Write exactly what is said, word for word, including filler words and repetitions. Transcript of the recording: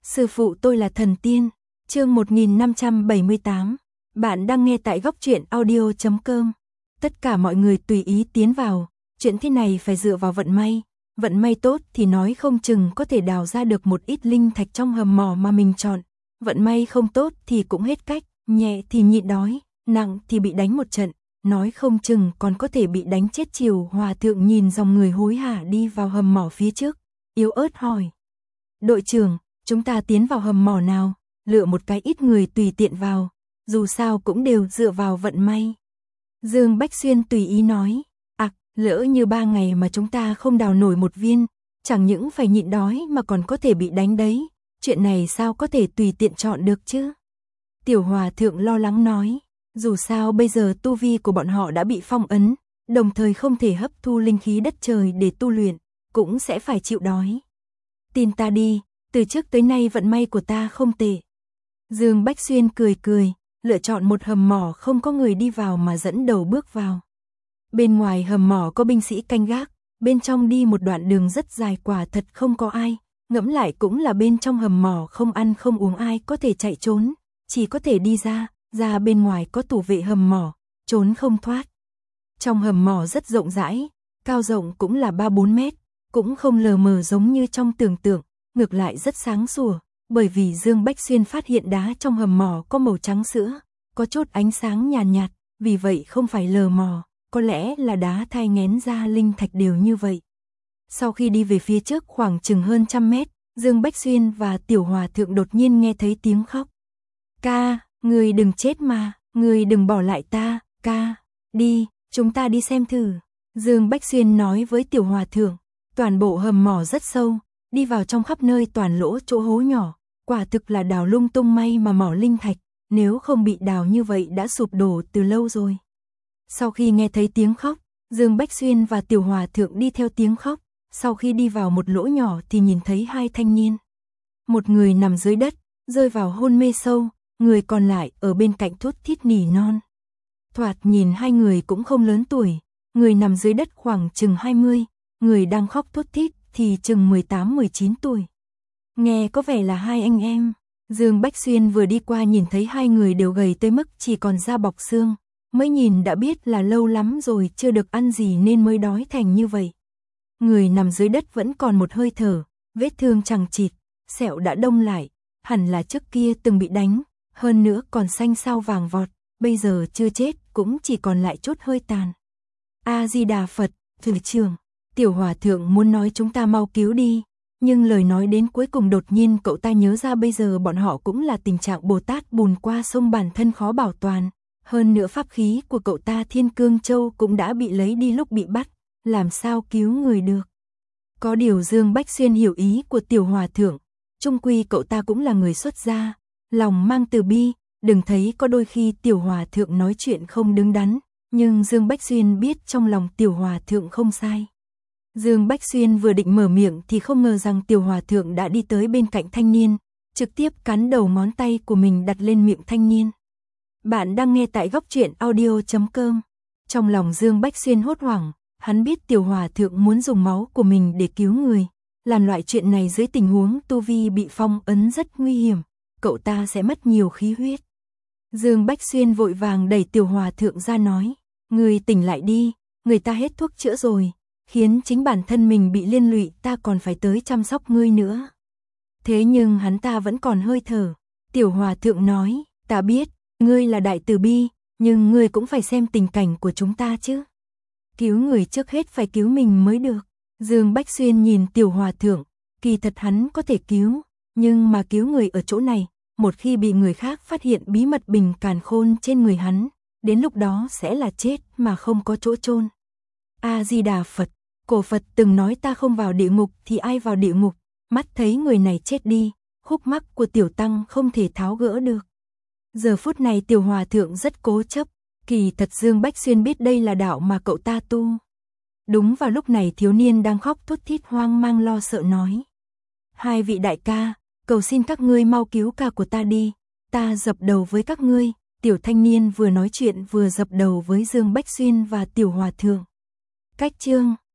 Sư phụ tôi là thần tiên. Chương một nghìn năm trăm bảy mươi tám. Bạn đang nghe tại góc truyện audio chấm com. Tất cả mọi người tùy ý tiến vào, chuyện thế này phải dựa vào vận may. Vận may tốt thì nói không chừng có thể đào ra được một ít linh thạch trong hầm mỏ mà mình chọn. Vận may không tốt thì cũng hết cách, nhẹ thì nhịn đói, nặng thì bị đánh một trận, nói không chừng còn có thể bị đánh chết. Triều Hòa thượng nhìn dòng người hối hả đi vào hầm mỏ phía trước, yếu ớt hỏi: "Đội trưởng, chúng ta tiến vào hầm mỏ nào?" "Lựa một cái ít người tùy tiện vào, dù sao cũng đều dựa vào vận may." Dương Bách Xuyên tùy ý nói. "Ặc, à, lỡ như ba ngày mà chúng ta không đào nổi một viên, chẳng những phải nhịn đói mà còn có thể bị đánh đấy, chuyện này sao có thể tùy tiện chọn được chứ?" Tiểu Hòa thượng lo lắng nói. Dù sao bây giờ tu vi của bọn họ đã bị phong ấn, đồng thời không thể hấp thu linh khí đất trời để tu luyện, cũng sẽ phải chịu đói. "Tin ta đi, từ trước tới nay vận may của ta không tệ." Dương Bách Xuyên cười cười, lựa chọn một hầm mỏ không có người đi vào mà dẫn đầu bước vào. Bên ngoài hầm mỏ có binh sĩ canh gác, bên trong đi một đoạn đường rất dài quả thật không có ai, ngẫm lại cũng là bên trong hầm mỏ không ăn không uống ai có thể chạy trốn, chỉ có thể đi ra, ra bên ngoài có thủ vệ hầm mỏ, trốn không thoát. Trong hầm mỏ rất rộng rãi, cao rộng cũng là ba bốn mét, cũng không lờ mờ giống như trong tưởng tượng, ngược lại rất sáng sủa, bởi vì Dương Bách Xuyên phát hiện đá trong hầm mỏ có màu trắng sữa, có chút ánh sáng nhàn nhạt, nhạt, vì vậy không phải lờ mò, có lẽ là đá thai nghén ra linh thạch đều như vậy. Sau khi đi về phía trước khoảng chừng hơn trăm mét, Dương Bách Xuyên và Tiểu Hòa thượng đột nhiên nghe thấy tiếng khóc. "Ca, người đừng chết mà, người đừng bỏ lại ta, ca, đi, chúng ta đi xem thử." Dương Bách Xuyên nói với Tiểu Hòa thượng. Toàn bộ hầm mỏ rất sâu, đi vào trong khắp nơi toàn lỗ chỗ hố nhỏ, quả thực là đào lung tung, may mà mỏ linh thạch, nếu không bị đào như vậy đã sụp đổ từ lâu rồi. Sau khi nghe thấy tiếng khóc, Dương Bách Xuyên và Tiểu Hòa thượng đi theo tiếng khóc, sau khi đi vào một lỗ nhỏ thì nhìn thấy hai thanh niên. Một người nằm dưới đất, rơi vào hôn mê sâu, người còn lại ở bên cạnh thút thít nỉ non. Thoạt nhìn hai người cũng không lớn tuổi, người nằm dưới đất khoảng chừng hai mươi, người đang khóc thút thít thì chừng mười tám mười chín tuổi. Nghe có vẻ là hai anh em. Dương Bách Xuyên vừa đi qua nhìn thấy hai người đều gầy tới mức chỉ còn da bọc xương, mới nhìn đã biết là lâu lắm rồi chưa được ăn gì nên mới đói thành như vậy. Người nằm dưới đất vẫn còn một hơi thở, vết thương chằng chịt, sẹo đã đông lại, hẳn là trước kia từng bị đánh, hơn nữa còn xanh xao vàng vọt, bây giờ chưa chết cũng chỉ còn lại chút hơi tàn. A Di Đà Phật, thử trưởng. Tiểu Hòa thượng muốn nói chúng ta mau cứu đi, nhưng lời nói đến cuối cùng đột nhiên cậu ta nhớ ra bây giờ bọn họ cũng là tình trạng Bồ Tát bùn qua sông, bản thân khó bảo toàn, hơn nữa pháp khí của cậu ta Thiên Cương Châu cũng đã bị lấy đi lúc bị bắt, làm sao cứu người được. Có điều Dương Bách Xuyên hiểu ý của Tiểu Hòa thượng, chung quy cậu ta cũng là người xuất gia, lòng mang từ bi, đừng thấy có đôi khi Tiểu Hòa thượng nói chuyện không đứng đắn, nhưng Dương Bách Xuyên biết trong lòng Tiểu Hòa thượng không sai. Dương Bách Xuyên vừa định mở miệng thì không ngờ rằng Tiểu Hòa thượng đã đi tới bên cạnh thanh niên, trực tiếp cắn đầu ngón tay của mình đặt lên miệng thanh niên. Bạn đang nghe tại góc truyện audio chấm com. Trong lòng Dương Bách Xuyên hốt hoảng, hắn biết Tiểu Hòa thượng muốn dùng máu của mình để cứu người, làm loại chuyện này dưới tình huống tu vi bị phong ấn rất nguy hiểm, cậu ta sẽ mất nhiều khí huyết. Dương Bách Xuyên vội vàng đẩy Tiểu Hòa thượng ra nói: "Người tỉnh lại đi, người ta hết thuốc chữa rồi, khiến chính bản thân mình bị liên lụy, ta còn phải tới chăm sóc ngươi nữa." Thế nhưng hắn ta vẫn còn hơi thở. Tiểu Hòa thượng nói: "Ta biết, ngươi là đại từ bi, nhưng ngươi cũng phải xem tình cảnh của chúng ta chứ. Cứu người trước hết phải cứu mình mới được." Dương Bách Xuyên nhìn Tiểu Hòa thượng, kỳ thật hắn có thể cứu, nhưng mà cứu người ở chỗ này, một khi bị người khác phát hiện bí mật bình càn khôn trên người hắn, đến lúc đó sẽ là chết mà không có chỗ chôn. A Di Đà Phật, cổ Phật từng nói ta không vào địa ngục thì ai vào địa ngục, mắt thấy người này chết đi, khúc mắc của tiểu tăng không thể tháo gỡ được. Giờ phút này Tiểu Hòa thượng rất cố chấp, kỳ thật Dương Bách Xuyên biết đây là đạo mà cậu ta tu. Đúng vào lúc này thiếu niên đang khóc thút thít hoang mang lo sợ nói: "Hai vị đại ca, cầu xin các ngươi mau cứu ca của ta đi, ta dập đầu với các ngươi." Tiểu thanh niên vừa nói chuyện vừa dập đầu với Dương Bách Xuyên và Tiểu Hòa thượng. Cách chương